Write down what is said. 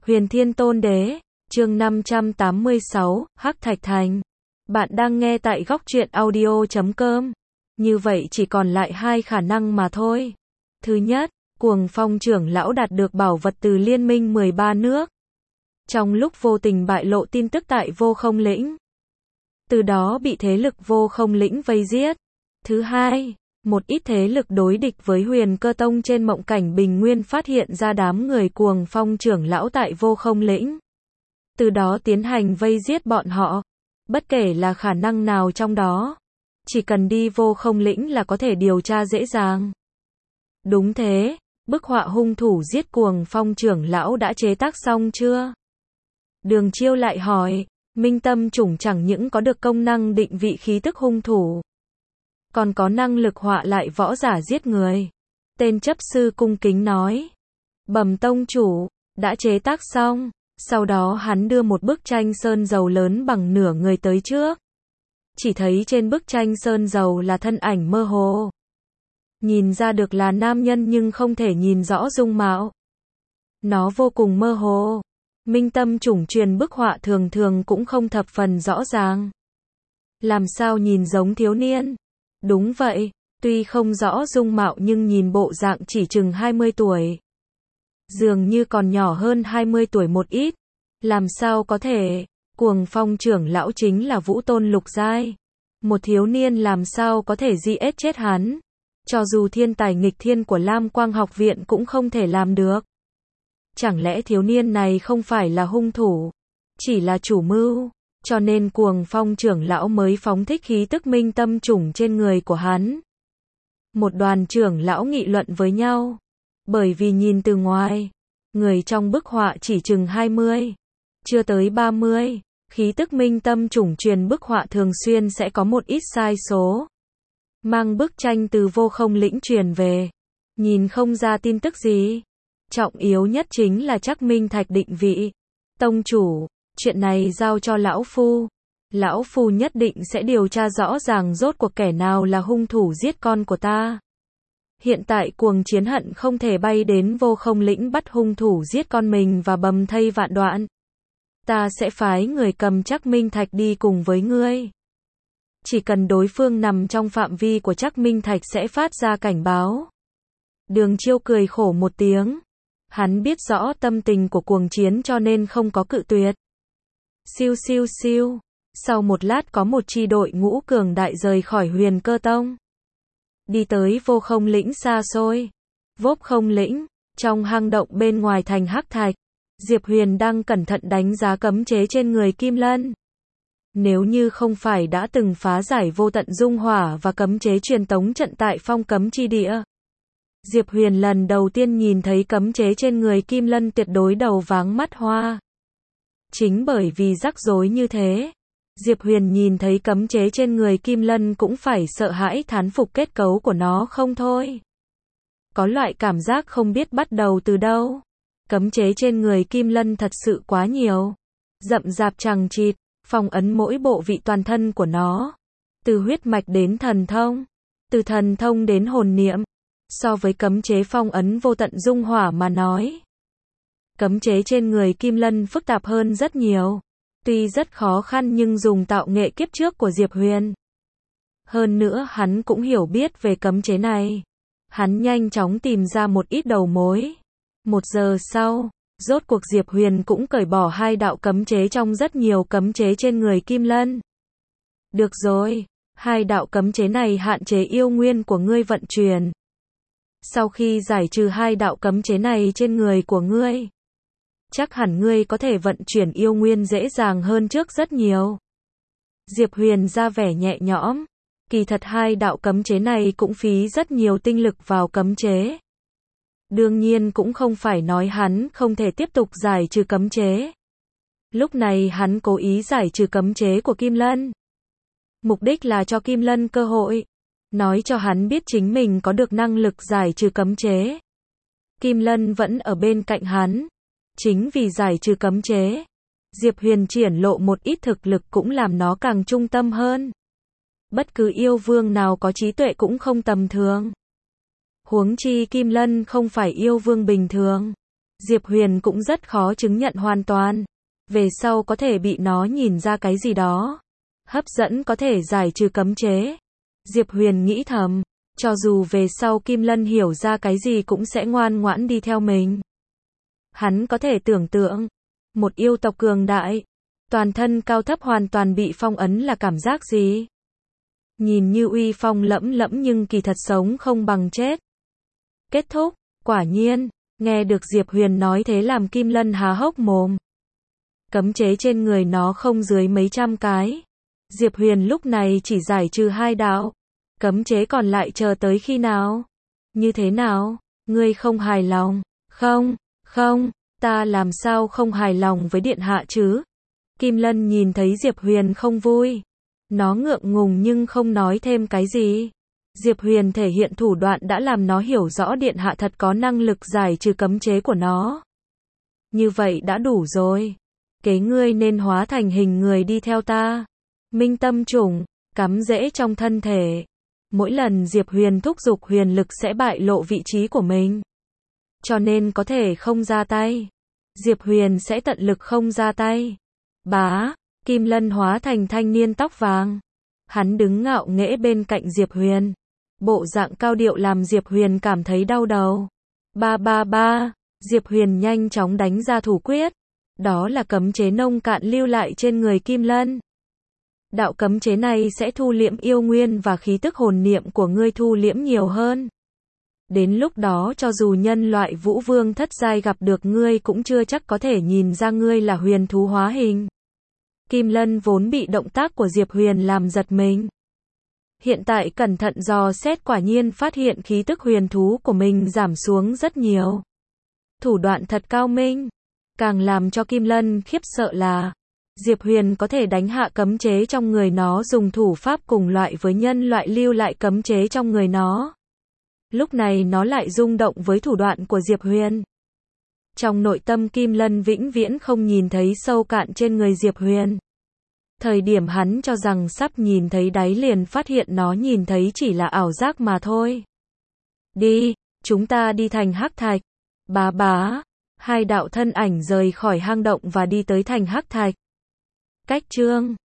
Huyền Thiên Tôn Đế, chương 586, Hắc Thạch Thành. Bạn đang nghe tại góc truyện audio.com. Như vậy chỉ còn lại hai khả năng mà thôi. Thứ nhất, Cuồng Phong trưởng lão đạt được bảo vật từ Liên minh 13 nước. Trong lúc vô tình bại lộ tin tức tại Vô Không Lĩnh. Từ đó bị thế lực Vô Không Lĩnh vây giết. Thứ hai, một ít thế lực đối địch với Huyền Cơ Tông trên mộng cảnh bình nguyên phát hiện ra đám người Cuồng Phong trưởng lão tại Vô Không Lĩnh. Từ đó tiến hành vây giết bọn họ. Bất kể là khả năng nào trong đó, chỉ cần đi Vô Không Lĩnh là có thể điều tra dễ dàng. Đúng thế, bức họa hung thủ giết Cuồng Phong trưởng lão đã chế tác xong chưa? Đường Chiêu lại hỏi. Minh Tâm Chủng chẳng những có được công năng định vị khí tức hung thủ, còn có năng lực họa lại võ giả giết người. Tên chấp sư cung kính nói. Bẩm tông chủ, đã chế tác xong. Sau đó hắn đưa một bức tranh sơn dầu lớn bằng nửa người tới trước. Chỉ thấy trên bức tranh sơn dầu là thân ảnh mơ hồ. Nhìn ra được là nam nhân nhưng không thể nhìn rõ dung mạo. Nó vô cùng mơ hồ. Minh Tâm Chủng truyền bức họa thường thường cũng không thập phần rõ ràng. Làm sao nhìn giống thiếu niên? Đúng vậy, tuy không rõ dung mạo nhưng nhìn bộ dạng chỉ chừng 20 tuổi. Dường như còn nhỏ hơn 20 tuổi một ít. Làm sao có thể? Cuồng Phong trưởng lão chính là Vũ Tôn lục giai. Một thiếu niên làm sao có thể giết chết hắn? Cho dù thiên tài nghịch thiên của Lam Quang học viện cũng không thể làm được. Chẳng lẽ thiếu niên này không phải là hung thủ, chỉ là chủ mưu, cho nên Cuồng Phong trưởng lão mới phóng thích khí tức Minh Tâm Chủng trên người của hắn. Một đoàn trưởng lão nghị luận với nhau, bởi vì nhìn từ ngoài, người trong bức họa chỉ chừng 20, chưa tới 30, khí tức Minh Tâm Chủng truyền bức họa thường xuyên sẽ có một ít sai số. Mang bức tranh từ Vô Không Lĩnh truyền về, nhìn không ra tin tức gì. Trọng yếu nhất chính là chắc minh thạch định vị. Tông chủ, chuyện này giao cho lão phu. Lão phu nhất định sẽ điều tra rõ ràng rốt cuộc kẻ nào là hung thủ giết con của ta. Hiện tại Cuồng Chiến hận không thể bay đến Vô Không Lĩnh bắt hung thủ giết con mình và bầm thây vạn đoạn. Ta sẽ phái người cầm chắc minh thạch đi cùng với ngươi. Chỉ cần đối phương nằm trong phạm vi của chắc minh thạch sẽ phát ra cảnh báo. Đường Chiêu cười khổ một tiếng. Hắn biết rõ tâm tình của Cuồng Chiến cho nên không có cự tuyệt. Siêu siêu siêu. Sau một lát có một chi đội ngũ cường đại rời khỏi Huyền Cơ Tông. Đi tới Vô Không Lĩnh xa xôi. Vô Không Lĩnh, trong hang động bên ngoài thành Hắc Thạch, Diệp Huyền đang cẩn thận đánh giá cấm chế trên người Kim Lân. Nếu như không phải đã từng phá giải vô tận dung hỏa và cấm chế truyền tống trận tại phong cấm chi địa, Diệp Huyền lần đầu tiên nhìn thấy cấm chế trên người Kim Lân tuyệt đối đầu váng mắt hoa. Chính bởi vì rắc rối như thế, Diệp Huyền nhìn thấy cấm chế trên người Kim Lân cũng phải sợ hãi thán phục kết cấu của nó không thôi. Có loại cảm giác không biết bắt đầu từ đâu. Cấm chế trên người Kim Lân thật sự quá nhiều. Rậm rạp chằng chịt, phong ấn mỗi bộ vị toàn thân của nó. Từ huyết mạch đến thần thông, từ thần thông đến hồn niệm. So với cấm chế phong ấn vô tận dung hỏa mà nói, cấm chế trên người Kim Lân phức tạp hơn rất nhiều. Tuy rất khó khăn nhưng dùng tạo nghệ kiếp trước của Diệp Huyền. Hơn nữa hắn cũng hiểu biết về cấm chế này. Hắn nhanh chóng tìm ra một ít đầu mối. 1 giờ sau, rốt cuộc Diệp Huyền cũng cởi bỏ 2 đạo cấm chế trong rất nhiều cấm chế trên người Kim Lân. Được rồi, 2 đạo cấm chế này hạn chế yêu nguyên của ngươi vận chuyển. Sau khi giải trừ 2 đạo cấm chế này trên người của ngươi, chắc hẳn ngươi có thể vận chuyển yêu nguyên dễ dàng hơn trước rất nhiều. Diệp Huyền ra vẻ nhẹ nhõm. Kỳ thật 2 đạo cấm chế này cũng phí rất nhiều tinh lực vào cấm chế. Đương nhiên cũng không phải nói hắn không thể tiếp tục giải trừ cấm chế. Lúc này hắn cố ý giải trừ cấm chế của Kim Lân. Mục đích là cho Kim Lân cơ hội. Nói cho hắn biết chính mình có được năng lực giải trừ cấm chế. Kim Lân vẫn ở bên cạnh hắn. Chính vì giải trừ cấm chế, Diệp Huyền triển lộ một ít thực lực cũng làm nó càng trung tâm hơn. Bất cứ yêu vương nào có trí tuệ cũng không tầm thường. Huống chi Kim Lân không phải yêu vương bình thường. Diệp Huyền cũng rất khó chứng nhận hoàn toàn. Về sau có thể bị nó nhìn ra cái gì đó. Hấp dẫn có thể giải trừ cấm chế. Diệp Huyền nghĩ thầm, cho dù về sau Kim Lân hiểu ra cái gì cũng sẽ ngoan ngoãn đi theo mình. Hắn có thể tưởng tượng, một yêu tộc cường đại, toàn thân cao thấp hoàn toàn bị phong ấn là cảm giác gì? Nhìn như uy phong lẫm lẫm nhưng kỳ thật sống không bằng chết. Kết thúc, quả nhiên, nghe được Diệp Huyền nói thế làm Kim Lân há hốc mồm. Cấm chế trên người nó không dưới mấy trăm cái. Diệp Huyền lúc này chỉ giải trừ 2 đạo. Cấm chế còn lại chờ tới khi nào? Như thế nào? Ngươi không hài lòng? Không, ta làm sao không hài lòng với điện hạ chứ? Kim Lân nhìn thấy Diệp Huyền không vui. Nó ngượng ngùng nhưng không nói thêm cái gì. Diệp Huyền thể hiện thủ đoạn đã làm nó hiểu rõ điện hạ thật có năng lực giải trừ cấm chế của nó. Như vậy đã đủ rồi. Kế ngươi nên hóa thành hình người đi theo ta. Minh tâm chủng, cắm rễ trong thân thể. Mỗi lần Diệp Huyền thúc giục huyền lực sẽ bại lộ vị trí của mình. Cho nên có thể không ra tay. Diệp Huyền sẽ tận lực không ra tay. Bá, Kim Lân hóa thành thanh niên tóc vàng. Hắn đứng ngạo nghễ bên cạnh Diệp Huyền. Bộ dạng cao điệu làm Diệp Huyền cảm thấy đau đầu. Ba, Diệp Huyền nhanh chóng đánh ra thủ quyết. Đó là cấm chế nông cạn lưu lại trên người Kim Lân. Đạo cấm chế này sẽ thu liễm yêu nguyên và khí tức hồn niệm của ngươi thu liễm nhiều hơn. Đến lúc đó cho dù nhân loại vũ vương thất giai gặp được ngươi cũng chưa chắc có thể nhìn ra ngươi là huyền thú hóa hình. Kim Lân vốn bị động tác của Diệp Huyền làm giật mình. Hiện tại cẩn thận dò xét quả nhiên phát hiện khí tức huyền thú của mình giảm xuống rất nhiều. Thủ đoạn thật cao minh. Càng làm cho Kim Lân khiếp sợ là Diệp Huyền có thể đánh hạ cấm chế trong người nó dùng thủ pháp cùng loại với nhân loại lưu lại cấm chế trong người nó. Lúc này nó lại rung động với thủ đoạn của Diệp Huyền. Trong nội tâm Kim Lân vĩnh viễn không nhìn thấy sâu cạn trên người Diệp Huyền. Thời điểm hắn cho rằng sắp nhìn thấy đáy liền phát hiện nó nhìn thấy chỉ là ảo giác mà thôi. Đi, chúng ta đi thành Hắc Thạch. Bá, 2 đạo thân ảnh rời khỏi hang động và đi tới thành Hắc Thạch. Cách chương